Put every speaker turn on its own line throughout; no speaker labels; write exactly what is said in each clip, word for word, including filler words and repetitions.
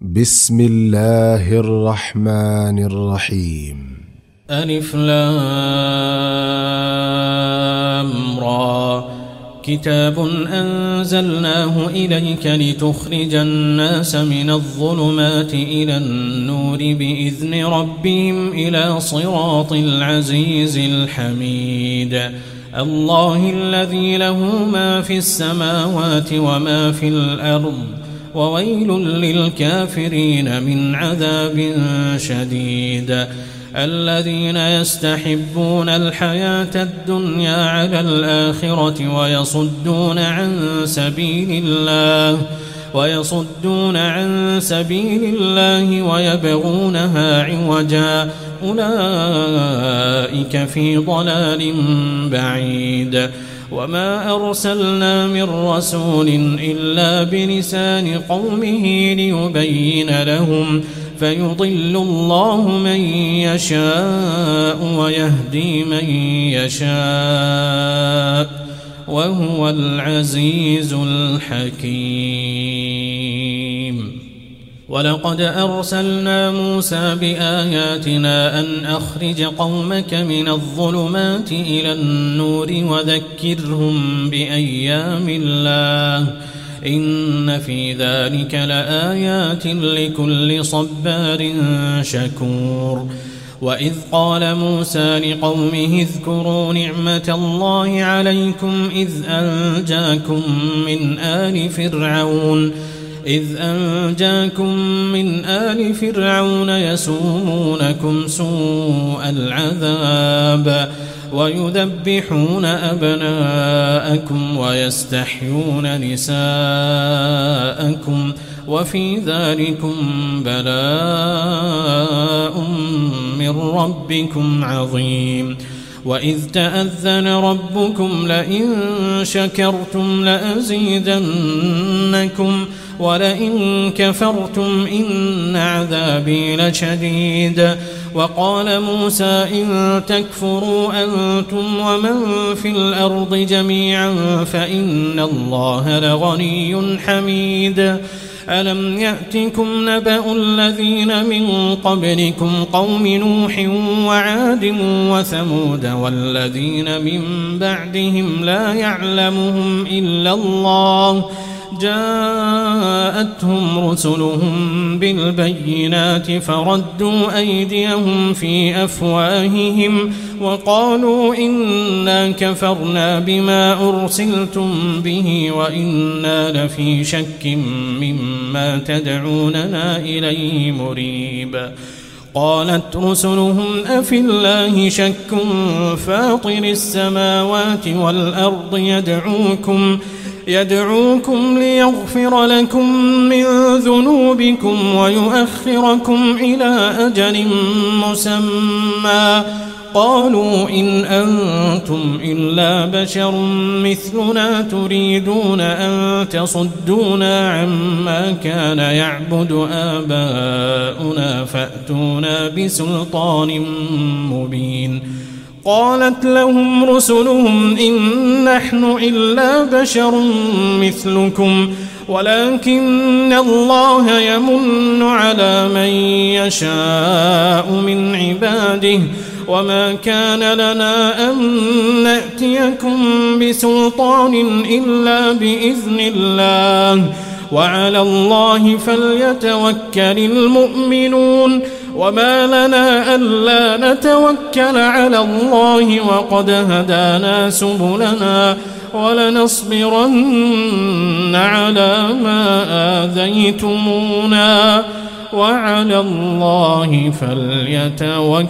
بسم الله الرحمن الرحيم.
ألف لام را. كتاب أنزلناه إليك لتخرج الناس من الظلمات إلى النور بإذن ربهم إلى صراط العزيز الحميد. الله الذي له ما في السماوات وما في الأرض، وويل للكافرين من عذاب شديد. الذين يستحبون الحياة الدنيا على الآخرة ويصدون عن سبيل الله ويصدون عن سبيل الله ويبغونها عوجا، أولئك في ضلال بعيد. وما أرسلنا من رسول إلا بلسان قومه ليبين لهم، فيضل الله من يشاء ويهدي من يشاء، وهو العزيز الحكيم. ولقد أرسلنا موسى بآياتنا أن أخرج قومك من الظلمات إلى النور وذكرهم بأيام الله، إن في ذلك لآيات لكل صبار شكور. وإذ قال موسى لقومه اذكروا نعمة الله عليكم إذ أنجاكم من آل فرعون إذ أنجاكم من آل فرعون يسومونكم سوء العذاب ويذبحون أبناءكم ويستحيون نساءكم، وفي ذلكم بلاء من ربكم عظيم. وإذ تأذن ربكم لئن شكرتم لأزيدنكم ولئن كفرتم إن عذابي لشديد. وقال موسى إن تكفروا أنتم ومن في الأرض جميعا فإن الله لغني حميد. ألم يأتكم نبأ الذين من قبلكم قوم نوح وعاد وثمود والذين من بعدهم لا يعلمهم إلا الله، جاءتهم رسلهم بالبينات فردوا أيديهم في أفواههم وقالوا إنا كفرنا بما أرسلتم به وإنا لفي شك مما تدعوننا إليه مريب. قالت رسلهم أفي الله شك فاطر السماوات والأرض يدعوكم يدعوكم ليغفر لكم من ذنوبكم ويؤخركم إلى أجل مسمى. قالوا إن أنتم إلا بشر مثلنا تريدون أن تصدونا عما كان يعبد آباؤنا فأتونا بسلطان مبين. قالت لهم رسلهم إن نحن إلا بشر مثلكم ولكن الله يمن على من يشاء من عباده، وما كان لنا أن نأتيكم بسلطان إلا بإذن الله، وعلى الله فليتوكل المؤمنون. وما لنا ألا نتوكل على الله وقد هدانا سبلنا ولنصبرن على ما آذيتمونا وعلى الله فليتوكل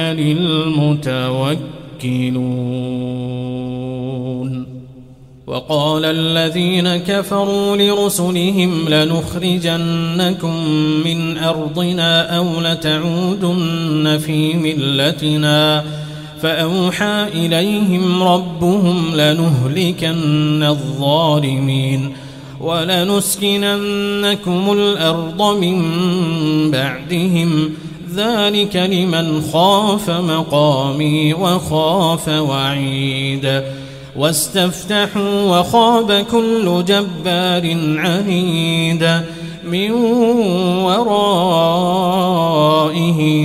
المتوكلون. وقال الذين كفروا لرسلهم لنخرجنكم من أرضنا أو لتعودن في ملتنا، فأوحى إليهم ربهم لنهلكن الظالمين ولنسكننكم الأرض من بعدهم، ذلك لمن خاف مقامي وخاف وعيد. واستفتحوا وخاب كل جبار عنيد من ورائه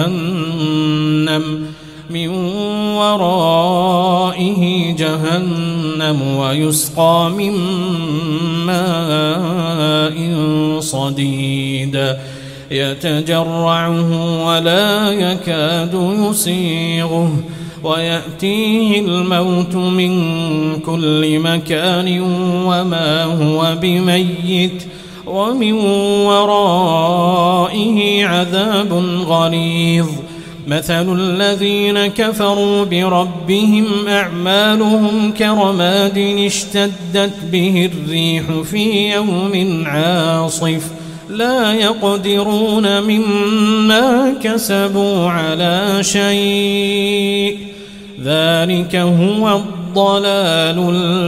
جهنم من ورائه جهنم ويسقى من ماء صديد يتجرعه ولا يكاد يسيغه ويأتيه الموت من كل مكان وما هو بميت ومن ورائه عذاب غليظ مثل الذين كفروا بربهم أعمالهم كرماد اشتدت به الريح في يوم عاصف لا يقدرون مما كسبوا على شيء ذلك هو الضلال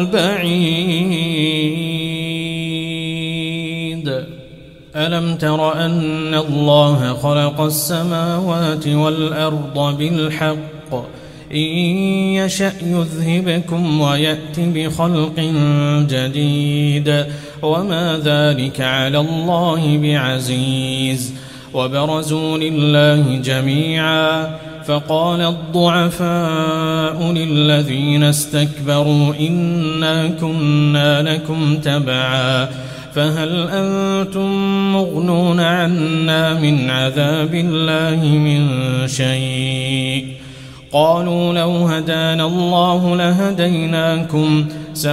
البعيد. ألم تر أن الله خلق السماوات والأرض بالحق إن يشأ يذهبكم ويأت بخلق جديد وما ذلك على الله بعزيز. وبرزوا لله جميعا فقال الضعفاء للذين استكبروا إنا كنا لكم تبعا فهل أنتم مغنون عنا من عذاب الله من شيء قالوا لو هدانا الله لهديناكم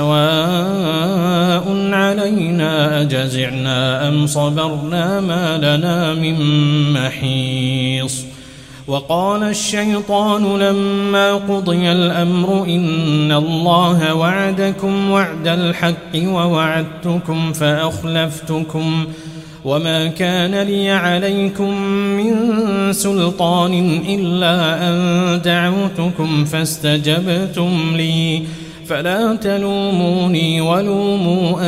سواء علينا أجزعنا أم صبرنا ما لنا من محيص. وقال الشيطان لما قضي الأمر إن الله وعدكم وعد الحق ووعدتكم فأخلفتكم وما كان لي عليكم من سلطان إلا أن دعوتكم فاستجبتم لي فلا تلوموني ولوموا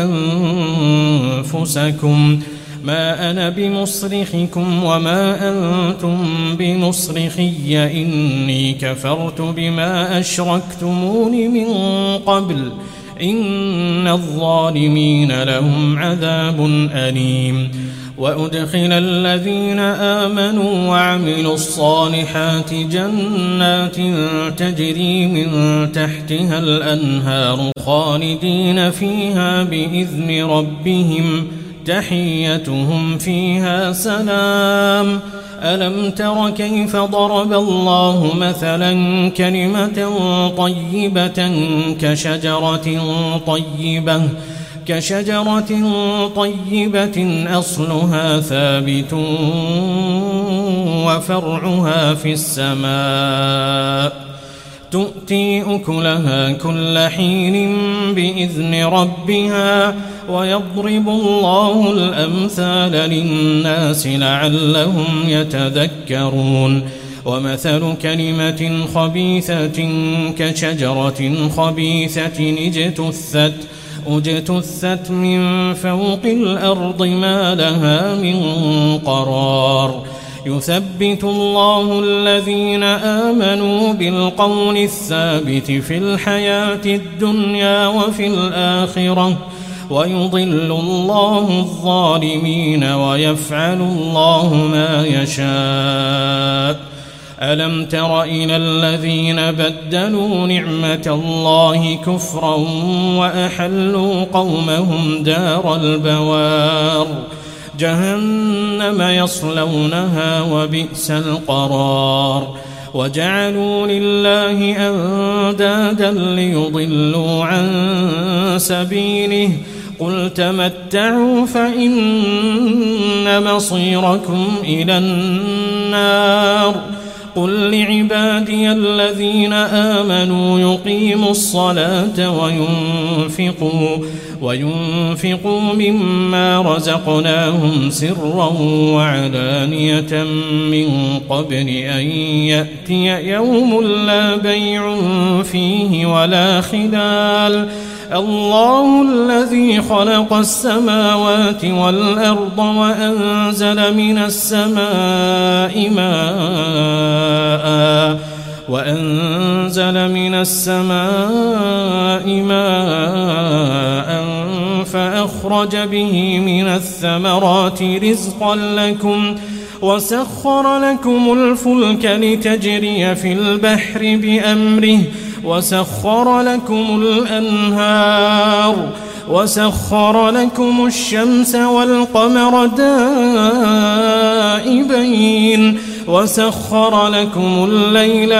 أنفسكم ما أنا بمصرخكم وما أنتم بمصرخي إني كفرت بما أشركتمون من قبل إن الظالمين لهم عذاب أليم. وأدخل الذين آمنوا وعملوا الصالحات جنات تجري من تحتها الأنهار خالدين فيها بإذن ربهم تحيتهم فيها سلام. ألم تر كيف ضرب الله مثلا كلمة طيبة كشجرة طيبة كشجرة طيبة أصلها ثابت وفرعها في السماء تؤتي أكلها كل حين بإذن ربها ويضرب الله الأمثال للناس لعلهم يتذكرون. ومثل كلمة خبيثة كشجرة خبيثة اجتثت اجتثت من فوق الأرض ما لها من قرار يثبت الله الذين آمنوا بالقول الثابت في الحياة الدنيا وفي الآخرة ويضل الله الظالمين ويفعل الله ما يشاء. ألم تر إلى الذين بدلوا نعمة الله كفرا وأحلوا قومهم دار البوار جهنم يصلونها وبئس القرار. وجعلوا لله أندادا ليضلوا عن سبيله قل تمتعوا فإن مصيركم إلى النار. قل لعبادي الذين آمنوا يقيموا الصلاة وينفقوا وينفقوا مما رزقناهم سرا وعلانية من قبل أن يأتي يوم لا بيع فيه ولا خلال. الله الذي خلق السماوات والأرض وأنزل من السماء ماء وأنزل من السماء ماء فأخرج به من الثمرات رزقا لكم وسخر لكم الفلك لتجري في البحر بأمره وسخر لكم الأنهار وسخر لكم الشمس والقمر دائبين وسخر لكم الليل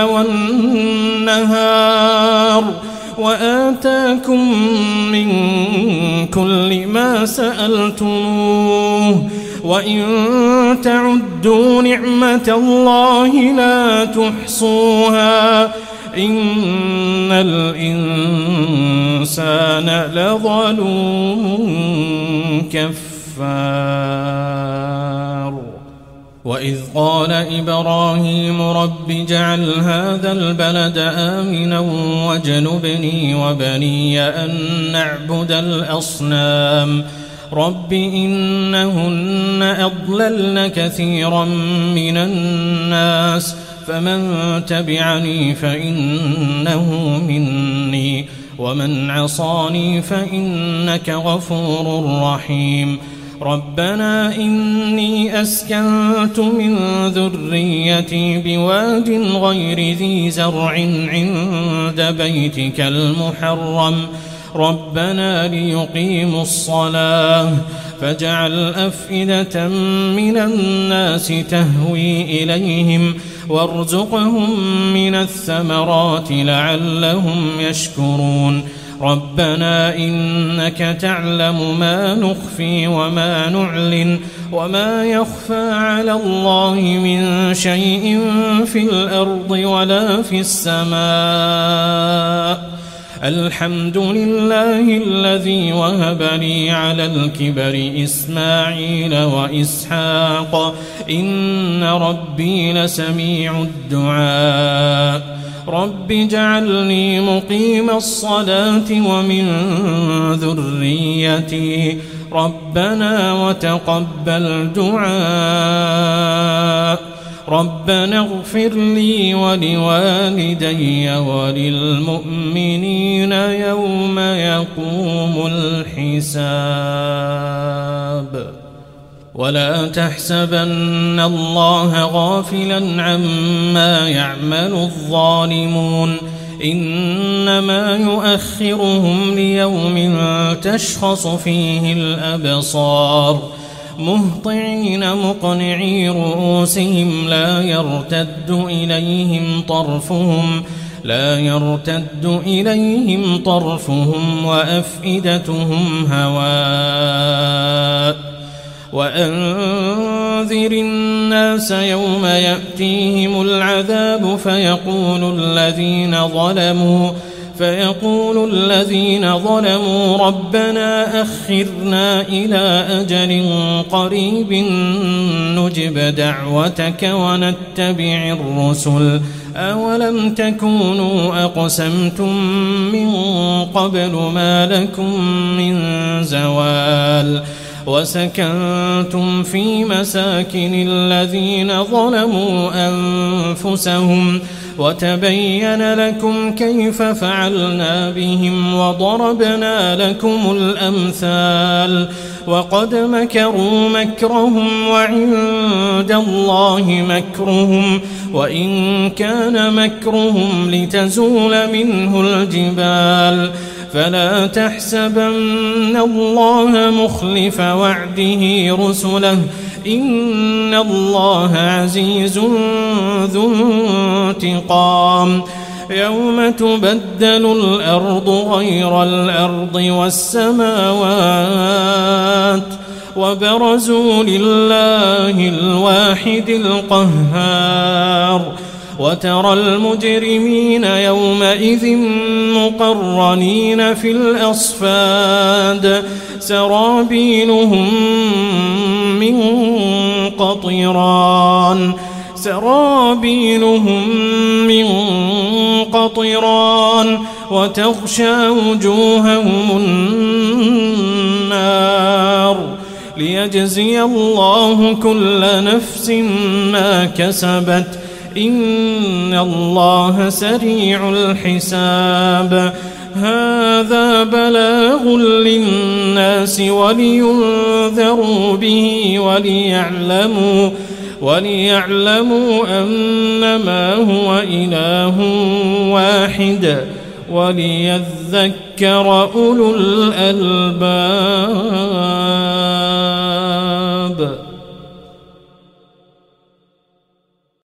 والنهار وآتاكم من كل ما سألتموه وإن تعدوا نعمة الله لا تحصوها إن الإنسان لظلوم كفار. وإذ قال إبراهيم رب اجعل هذا البلد آمنا واجنبني وبني أن نعبد الأصنام رب إنهن أضللن كثيرا من الناس فمن تبعني فإنه مني ومن عصاني فإنك غفور رحيم. ربنا إني أسكنت من ذريتي بواد غير ذي زرع عند بيتك المحرم ربنا ليقيموا الصلاة فاجعل أفئدة من الناس تهوي إليهم وارزقهم من الثمرات لعلهم يشكرون. ربنا إنك تعلم ما نخفي وما نعلن وما يخفى على الله من شيء في الأرض ولا في السماء. الحمد لله الذي وهب لي على الكبر إسماعيل وإسحاق إن ربي لسميع الدعاء. رب اجعلني مقيم الصلاة ومن ذريتي ربنا وتقبل دعاء. ربنا اغفر لي ولوالدي وللمؤمنين يوم يقوم الحساب. ولا تحسبن الله غافلا عما يعمل الظالمون إنما يؤخرهم ليوم تشخص فيه الأبصار مهطعين مقنعي رؤوسهم لا يرتد إليهم طرفهم لا يرتد إليهم طرفهم وأفئدتهم هواء. وأنذر الناس يوم يأتيهم العذاب فيقول الذين ظلموا فيقول الذين ظلموا ربنا أخرنا إلى أجل قريب نجب دعوتك ونتبع الرسل أولم تكونوا أقسمتم من قبل ما لكم من زوال وسكنتم في مساكن الذين ظلموا أنفسهم وتبين لكم كيف فعلنا بهم وضربنا لكم الأمثال وقد مكروا مكرهم وعند الله مكرهم وإن كان مكرهم لتزول منه الجبال فلا تحسبن الله مخلف وعده رسله إن الله عزيز ذو انتقام. يوم تبدل الأرض غير الأرض والسماوات وبرزوا لله الواحد القهار وترى المجرمين يومئذ مقرنين في الأصفاد سرابيلهم من قطران سرابيلهم من قطران وتغشى وجوههم النار ليجزي الله كل نفس ما كسبت إن الله سريع الحساب. هذا بلاغ للناس ولينذروا به وليعلموا وليعلموا أنما هو إله واحد وليذكر أولو الألباب.